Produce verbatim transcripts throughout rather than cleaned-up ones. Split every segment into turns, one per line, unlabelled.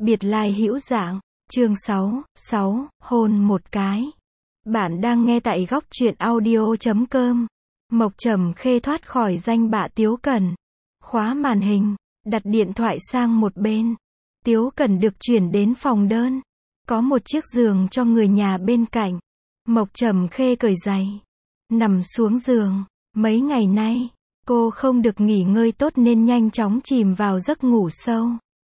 Biệt lai hữu dạng, chương sáu, sáu, hôn một cái. Bạn đang nghe tại góc truyện audio chấm com. Mộc Trầm Khê thoát khỏi danh bạ Tiếu Cẩn. Khóa màn hình, đặt điện thoại sang một bên. Tiếu Cẩn được chuyển đến phòng đơn. Có một chiếc giường cho người nhà bên cạnh. Mộc Trầm Khê cởi giày, nằm xuống giường. Mấy ngày nay, cô không được nghỉ ngơi tốt nên nhanh chóng chìm vào giấc ngủ sâu.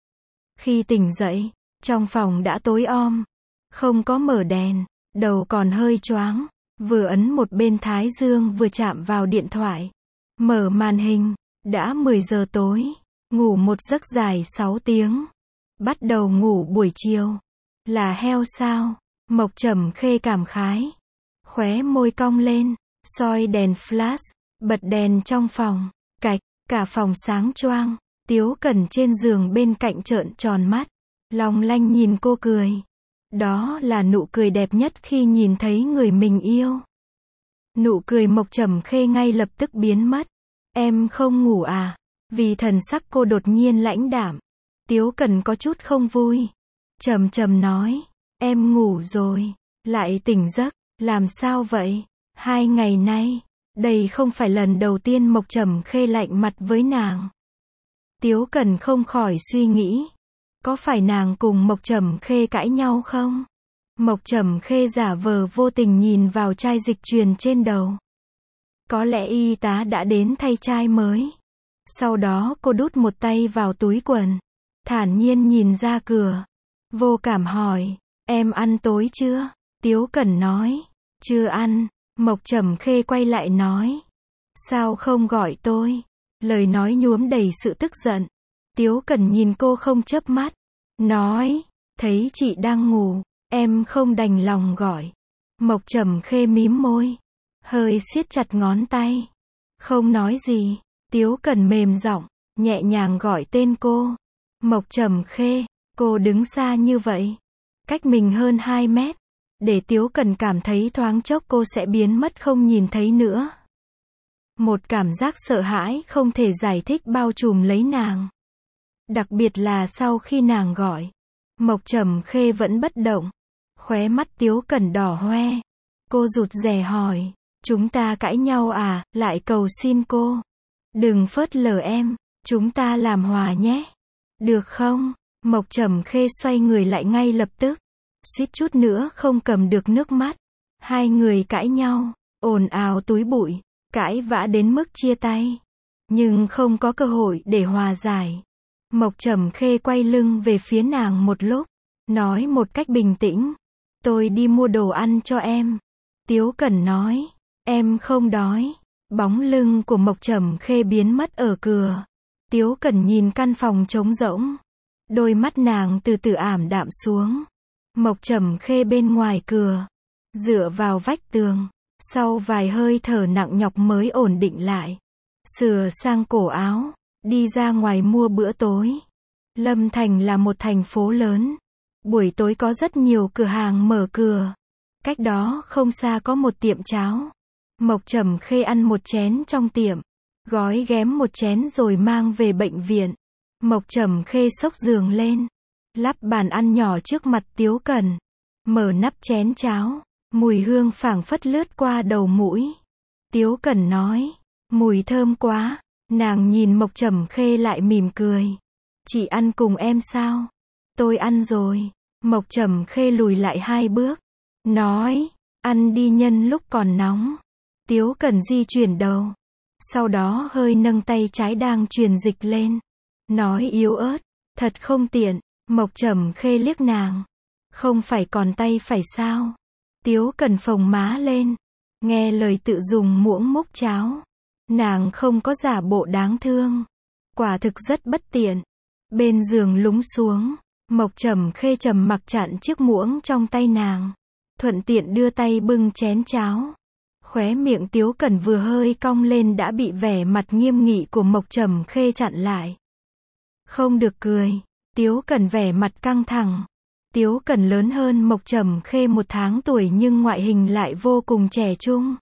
Khi tỉnh dậy, trong phòng đã tối om, không có mở đèn, đầu còn hơi choáng, vừa ấn một bên thái dương vừa chạm vào điện thoại. Mở màn hình, đã mười giờ tối, ngủ một giấc dài sáu tiếng. Bắt đầu ngủ buổi chiều, là heo sao? Mộc Trầm Khê cảm khái, khóe môi cong lên, soi đèn flash, bật đèn trong phòng, cạch, cả phòng sáng choang. Tiếu Cẩn trên giường bên cạnh trợn tròn mắt, long lanh nhìn cô cười. Đó là nụ cười đẹp nhất khi nhìn thấy người mình yêu. Nụ cười Mộc Trầm Khê ngay lập tức biến mất. Em không ngủ à? Vì thần sắc cô đột nhiên lãnh đạm, Tiếu Cẩn có chút không vui. Trầm trầm nói, em ngủ rồi, lại tỉnh giấc, làm sao vậy? Hai ngày nay, đây không phải lần đầu tiên Mộc Trầm Khê lạnh mặt với nàng. Tiếu Cẩn không khỏi suy nghĩ, có phải nàng cùng Mộc Trầm Khê cãi nhau không? Mộc Trầm Khê giả vờ vô tình nhìn vào chai dịch truyền trên đầu. Có lẽ y tá đã đến thay chai mới. Sau đó cô đút một tay vào túi quần, thản nhiên nhìn ra cửa. Vô cảm hỏi, em ăn tối chưa? Tiếu Cẩn nói, chưa ăn. Mộc Trầm Khê quay lại nói, sao không gọi tôi? Lời nói nhuốm đầy sự tức giận. Tiếu Cẩn nhìn cô không chớp mắt, nói, thấy chị đang ngủ, em không đành lòng gọi. Mộc Trầm Khê mím môi, hơi siết chặt ngón tay, không nói gì. Tiếu Cẩn mềm giọng, nhẹ nhàng gọi tên cô. Mộc Trầm Khê, cô đứng xa như vậy, cách mình hơn hai mét, để Tiếu Cẩn cảm thấy thoáng chốc cô sẽ biến mất không nhìn thấy nữa. Một cảm giác sợ hãi không thể giải thích bao trùm lấy nàng. Đặc biệt là sau khi nàng gọi, Mộc Trầm Khê vẫn bất động. Khóe mắt Tiếu Cẩn đỏ hoe. Cô rụt rè hỏi, chúng ta cãi nhau à? Lại cầu xin cô, đừng phớt lờ em, chúng ta làm hòa nhé. Được không? Mộc Trầm Khê xoay người lại ngay lập tức, suýt chút nữa không cầm được nước mắt. Hai người cãi nhau, ồn ào túi bụi, cãi vã đến mức chia tay, nhưng không có cơ hội để hòa giải. Mộc Trầm Khê quay lưng về phía nàng một lúc, nói một cách bình tĩnh, tôi đi mua đồ ăn cho em. Tiếu Cẩn nói, em không đói. Bóng lưng của Mộc Trầm Khê biến mất ở cửa. Tiếu Cẩn nhìn căn phòng trống rỗng, đôi mắt nàng từ từ ảm đạm xuống. Mộc Trầm Khê bên ngoài cửa, dựa vào vách tường, sau vài hơi thở nặng nhọc mới ổn định lại. Sửa sang cổ áo, đi ra ngoài mua bữa tối. Lâm Thành là một thành phố lớn. Buổi tối có rất nhiều cửa hàng mở cửa. Cách đó không xa có một tiệm cháo. Mộc Trầm Khê ăn một chén trong tiệm, gói ghém một chén rồi mang về bệnh viện. Mộc Trầm Khê xốc giường lên, lắp bàn ăn nhỏ trước mặt Tiếu Cẩn, mở nắp chén cháo, mùi hương phảng phất lướt qua đầu mũi. Tiếu Cẩn nói, mùi thơm quá. Nàng nhìn Mộc Trầm Khê lại mỉm cười, chị ăn cùng em sao? Tôi ăn rồi. Mộc Trầm Khê lùi lại hai bước, nói, ăn đi nhân lúc còn nóng. Tiếu Cẩn di chuyển đầu, sau đó hơi nâng tay trái đang truyền dịch lên, nói yếu ớt, thật không tiện. Mộc Trầm Khê liếc nàng, không phải còn tay phải sao? Tiếu Cẩn phồng má lên, nghe lời tự dùng muỗng múc cháo. Nàng không có giả bộ đáng thương, quả thực rất bất tiện. Bên giường lúng xuống, Mộc Trầm Khê trầm mặc chặn chiếc muỗng trong tay nàng, thuận tiện đưa tay bưng chén cháo. Khóe miệng Tiếu Cẩn vừa hơi cong lên đã bị vẻ mặt nghiêm nghị của Mộc Trầm Khê chặn lại. Không được cười. Tiếu Cẩn vẻ mặt căng thẳng. Tiếu Cẩn lớn hơn Mộc Trầm Khê một tháng tuổi nhưng ngoại hình lại vô cùng trẻ trung.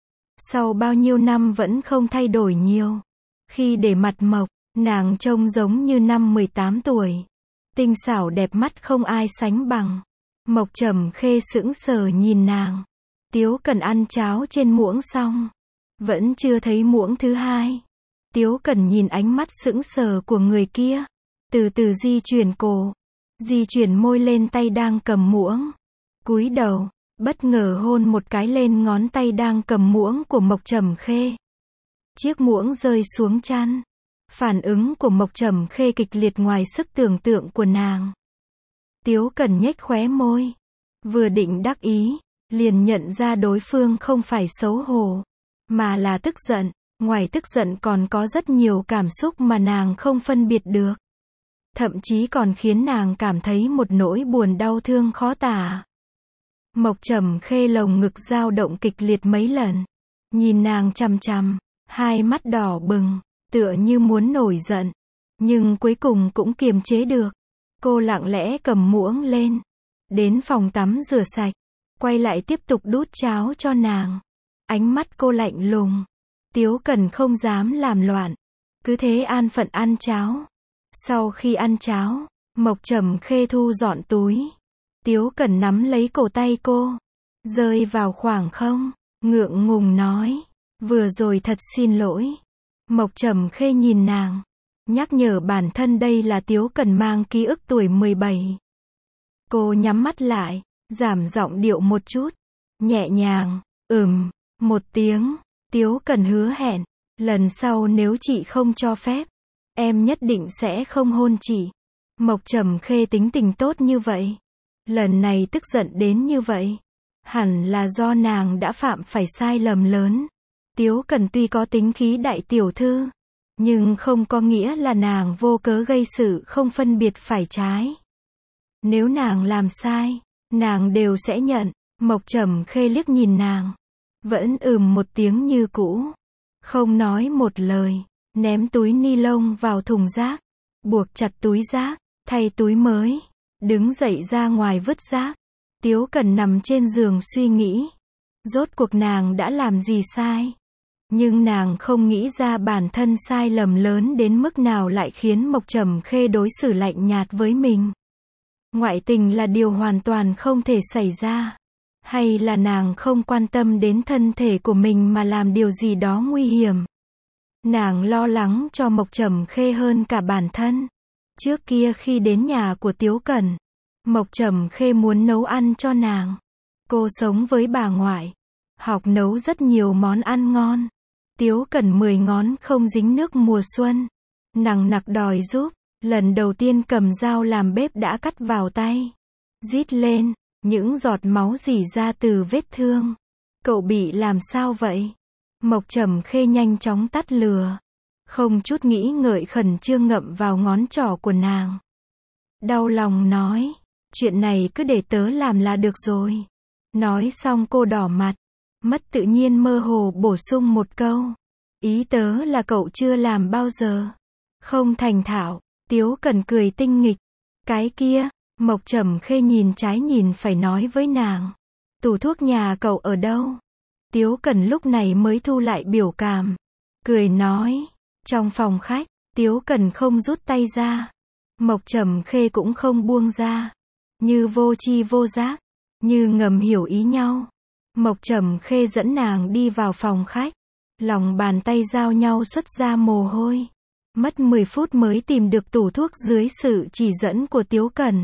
Sau bao nhiêu năm vẫn không thay đổi nhiều. Khi để mặt Mộc, nàng trông giống như năm mười tám tuổi. Tinh xảo đẹp mắt không ai sánh bằng. Mộc Trầm Khê sững sờ nhìn nàng. Tiếu Cần ăn cháo trên muỗng xong, vẫn chưa thấy muỗng thứ hai. Tiếu Cần nhìn ánh mắt sững sờ của người kia, từ từ di chuyển cổ, di chuyển môi lên tay đang cầm muỗng, cúi đầu, bất ngờ hôn một cái lên ngón tay đang cầm muỗng của Mộc Trầm Khê. Chiếc muỗng rơi xuống chăn. Phản ứng của Mộc Trầm Khê kịch liệt ngoài sức tưởng tượng của nàng. Tiếu Cần nhếch khóe môi, vừa định đắc ý, liền nhận ra đối phương không phải xấu hổ, mà là tức giận. Ngoài tức giận còn có rất nhiều cảm xúc mà nàng không phân biệt được. Thậm chí còn khiến nàng cảm thấy một nỗi buồn đau thương khó tả. Mộc Trầm Khê lồng ngực dao động kịch liệt mấy lần, nhìn nàng chằm chằm, hai mắt đỏ bừng, tựa như muốn nổi giận, nhưng cuối cùng cũng kiềm chế được. Cô lặng lẽ cầm muỗng lên, đến phòng tắm rửa sạch, quay lại tiếp tục đút cháo cho nàng. Ánh mắt cô lạnh lùng. Tiếu Cần không dám làm loạn, cứ thế an phận ăn cháo. Sau khi ăn cháo, Mộc Trầm Khê thu dọn túi. Tiếu Cần nắm lấy cổ tay cô, rơi vào khoảng không, ngượng ngùng nói, vừa rồi thật xin lỗi. Mộc Trầm Khê nhìn nàng, nhắc nhở bản thân đây là Tiếu Cần mang ký ức tuổi mười bảy. Cô nhắm mắt lại, giảm giọng điệu một chút, nhẹ nhàng, ừm, một tiếng. Tiếu Cần hứa hẹn, lần sau nếu chị không cho phép, em nhất định sẽ không hôn chị. Mộc Trầm Khê tính tình tốt như vậy, lần này tức giận đến như vậy, hẳn là do nàng đã phạm phải sai lầm lớn. Tiếu Cần tuy có tính khí đại tiểu thư, nhưng không có nghĩa là nàng vô cớ gây sự không phân biệt phải trái. Nếu nàng làm sai, nàng đều sẽ nhận. Mộc Trầm Khê liếc nhìn nàng, vẫn ừm một tiếng như cũ, không nói một lời, ném túi ni lông vào thùng rác, buộc chặt túi rác, thay túi mới, đứng dậy ra ngoài vứt rác. Tiếu Cần nằm trên giường suy nghĩ, rốt cuộc nàng đã làm gì sai, nhưng nàng không nghĩ ra bản thân sai lầm lớn đến mức nào lại khiến Mộc Trầm Khê đối xử lạnh nhạt với mình. Ngoại tình là điều hoàn toàn không thể xảy ra. Hay là nàng không quan tâm đến thân thể của mình mà làm điều gì đó nguy hiểm. Nàng lo lắng cho Mộc Trầm Khê hơn cả bản thân. Trước kia khi đến nhà của Tiếu Cần, Mộc Trầm Khê muốn nấu ăn cho nàng. Cô sống với bà ngoại, học nấu rất nhiều món ăn ngon. Tiếu Cần mười ngón không dính nước mùa xuân, nằng nặc đòi giúp, lần đầu tiên cầm dao làm bếp đã cắt vào tay. Rít lên, những giọt máu rỉ ra từ vết thương. Cậu bị làm sao vậy? Mộc Trầm Khê nhanh chóng tắt lửa, không chút nghĩ ngợi khẩn trương ngậm vào ngón trỏ của nàng. Đau lòng nói, chuyện này cứ để tớ làm là được rồi. Nói xong cô đỏ mặt, mất tự nhiên mơ hồ bổ sung một câu. Ý tớ là cậu chưa làm bao giờ. Không thành thạo. Tiếu Cần cười tinh nghịch. Cái kia, Mộc Trầm Khê nhìn trái nhìn phải nói với nàng. Tủ thuốc nhà cậu ở đâu? Tiếu Cần lúc này mới thu lại biểu cảm, cười nói, trong phòng khách. Tiếu Cần không rút tay ra, Mộc Trầm Khê cũng không buông ra, như vô tri vô giác, như ngầm hiểu ý nhau. Mộc Trầm Khê dẫn nàng đi vào phòng khách, lòng bàn tay giao nhau xuất ra mồ hôi. Mất mười phút mới tìm được tủ thuốc dưới sự chỉ dẫn của Tiếu Cần.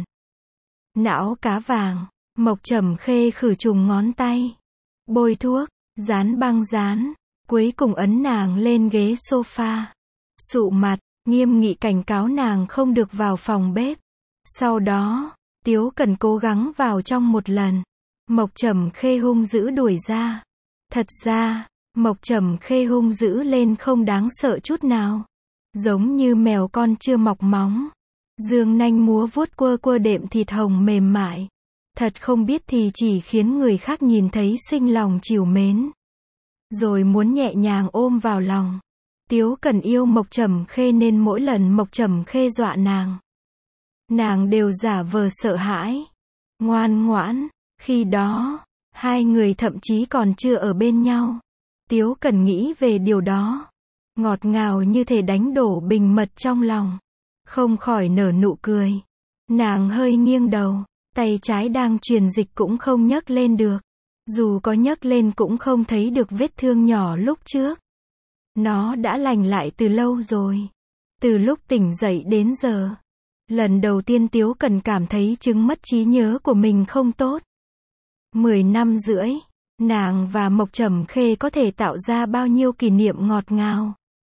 Não cá vàng, Mộc Trầm Khê khử trùng ngón tay, bôi thuốc, dán băng dán, cuối cùng ấn nàng lên ghế sofa, sụ mặt, nghiêm nghị cảnh cáo nàng không được vào phòng bếp. Sau đó, Tiếu Cần cố gắng vào trong một lần, Mộc Trầm Khê hung dữ đuổi ra. Thật ra, Mộc Trầm Khê hung dữ lên không đáng sợ chút nào, giống như mèo con chưa mọc móng, dương nanh múa vuốt quơ quơ đệm thịt hồng mềm mại. Thật không biết thì chỉ khiến người khác nhìn thấy sinh lòng trìu mến, rồi muốn nhẹ nhàng ôm vào lòng. Tiếu Cần yêu Mộc Trầm Khê nên mỗi lần Mộc Trầm Khê dọa nàng, nàng đều giả vờ sợ hãi, ngoan ngoãn. Khi đó, hai người thậm chí còn chưa ở bên nhau. Tiếu Cần nghĩ về điều đó, ngọt ngào như thể đánh đổ bình mật trong lòng, không khỏi nở nụ cười. Nàng hơi nghiêng đầu, tay trái đang truyền dịch cũng không nhấc lên được. Dù có nhấc lên cũng không thấy được vết thương nhỏ lúc trước. Nó đã lành lại từ lâu rồi. Từ lúc tỉnh dậy đến giờ. Lần đầu tiên Tiếu Cần cảm thấy chứng mất trí nhớ của mình không tốt. Mười năm rưỡi, nàng và Mộc Trầm Khê có thể tạo ra bao nhiêu kỷ niệm ngọt ngào.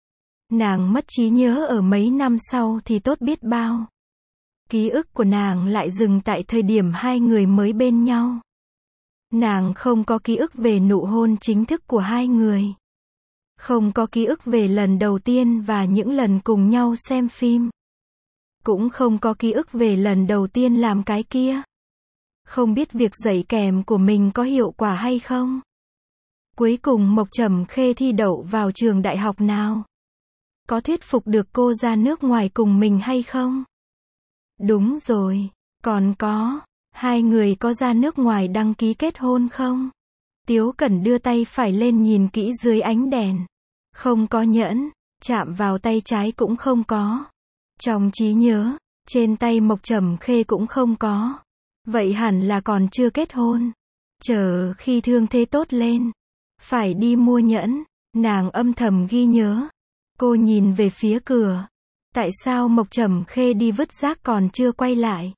Nàng mất trí nhớ ở mấy năm sau thì tốt biết bao. Ký ức của nàng lại dừng tại thời điểm hai người mới bên nhau. Nàng không có ký ức về nụ hôn chính thức của hai người. Không có ký ức về lần đầu tiên và những lần cùng nhau xem phim. Cũng không có ký ức về lần đầu tiên làm cái kia. Không biết việc dạy kèm của mình có hiệu quả hay không. Cuối cùng Mộc Trầm Khê thi đậu vào trường đại học nào? Có thuyết phục được cô ra nước ngoài cùng mình hay không? Đúng rồi, còn có, hai người có ra nước ngoài đăng ký kết hôn không? Tiếu Cẩn đưa tay phải lên nhìn kỹ dưới ánh đèn. Không có nhẫn, chạm vào tay trái cũng không có. Trong trí nhớ, trên tay Mộc Trầm Khê cũng không có. Vậy hẳn là còn chưa kết hôn. Chờ khi thương thế tốt lên, phải đi mua nhẫn. Nàng âm thầm ghi nhớ. Cô nhìn về phía cửa. Tại sao Mộc Trầm Khê đi vứt rác còn chưa quay lại?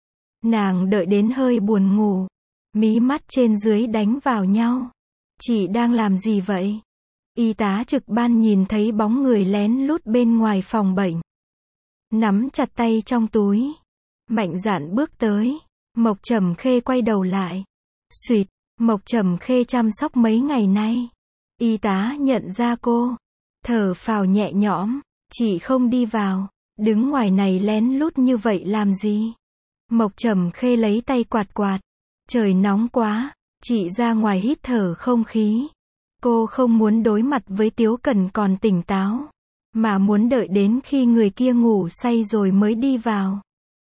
Nàng đợi đến hơi buồn ngủ. Mí mắt trên dưới đánh vào nhau. Chị đang làm gì vậy? Y tá trực ban nhìn thấy bóng người lén lút bên ngoài phòng bệnh. Nắm chặt tay trong túi. Mạnh dạn bước tới. Mộc Trầm Khê quay đầu lại. Xuyệt, Mộc Trầm Khê chăm sóc mấy ngày nay. Y tá nhận ra cô. Thở phào nhẹ nhõm. Chị không đi vào. Đứng ngoài này lén lút như vậy làm gì? Mộc Trầm Khê lấy tay quạt quạt. Trời nóng quá. Chị ra ngoài hít thở không khí. Cô không muốn đối mặt với Tiếu Cẩn còn tỉnh táo. Mà muốn đợi đến khi người kia ngủ say rồi mới đi vào.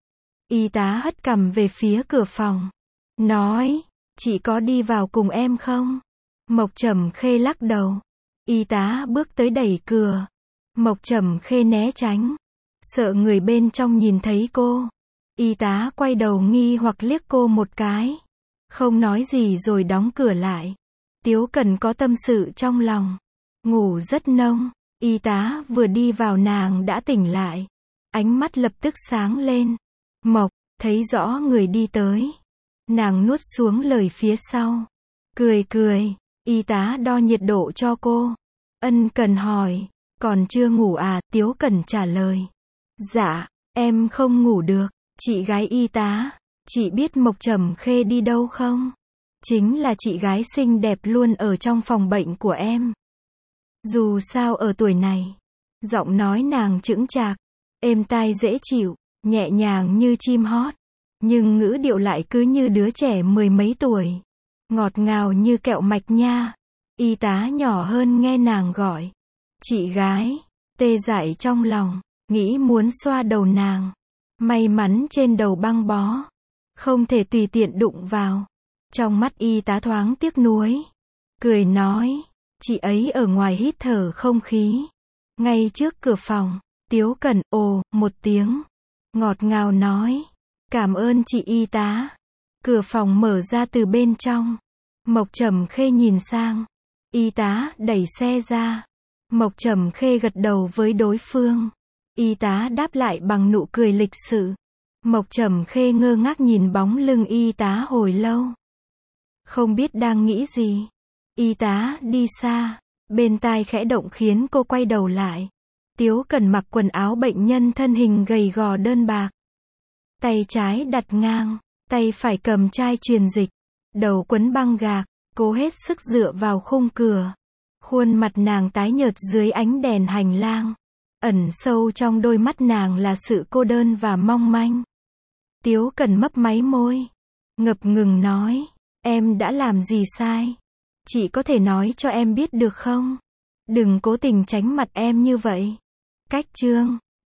Y tá hất cằm về phía cửa phòng. Nói, chị có đi vào cùng em không? Mộc Trầm Khê lắc đầu. Y tá bước tới đẩy cửa. Mộc Trầm Khê né tránh. Sợ người bên trong nhìn thấy cô. Y tá quay đầu nghi hoặc liếc cô một cái. Không nói gì rồi đóng cửa lại. Tiếu Cần có tâm sự trong lòng. Ngủ rất nông. Y tá vừa đi vào nàng đã tỉnh lại. Ánh mắt lập tức sáng lên. Mộc, thấy rõ người đi tới. Nàng nuốt xuống lời phía sau. Cười cười. Y tá đo nhiệt độ cho cô. Ân cần hỏi. Còn chưa ngủ à? Tiếu Cần trả lời. Dạ, em không ngủ được. Chị gái y tá. Chị biết Mộc Trầm Khê đi đâu không? Chính là chị gái xinh đẹp luôn ở trong phòng bệnh của em. Dù sao ở tuổi này. Giọng nói nàng chững chạc. Êm tai dễ chịu. Nhẹ nhàng như chim hót. Nhưng ngữ điệu lại cứ như đứa trẻ mười mấy tuổi. Ngọt ngào như kẹo mạch nha. Y tá nhỏ hơn nghe nàng gọi. Chị gái. Tê dại trong lòng. Nghĩ muốn xoa đầu nàng. May mắn trên đầu băng bó. Không thể tùy tiện đụng vào. Trong mắt y tá thoáng tiếc nuối. Cười nói. Chị ấy ở ngoài hít thở không khí. Ngay trước cửa phòng. Tiếu Cẩn ồ một tiếng. Ngọt ngào nói. Cảm ơn chị y tá. Cửa phòng mở ra từ bên trong. Mộc Trầm Khê nhìn sang. Y tá đẩy xe ra. Mộc Trầm Khê gật đầu với đối phương. Y tá đáp lại bằng nụ cười lịch sự. Mộc Trầm Khê ngơ ngác nhìn bóng lưng y tá hồi lâu. Không biết đang nghĩ gì. Y tá đi xa. Bên tai khẽ động khiến cô quay đầu lại. Tiếu Cần mặc quần áo bệnh nhân thân hình gầy gò đơn bạc. Tay trái đặt ngang. Tay phải cầm chai truyền dịch. Đầu quấn băng gạc. Cố hết sức dựa vào khung cửa. Khuôn mặt nàng tái nhợt dưới ánh đèn hành lang. Ẩn sâu trong đôi mắt nàng là sự cô đơn và mong manh. Tiếu Cần mấp máy môi. Ngập ngừng nói. Em đã làm gì sai? Chị có thể nói cho em biết được không? Đừng cố tình tránh mặt em như vậy. Cách chương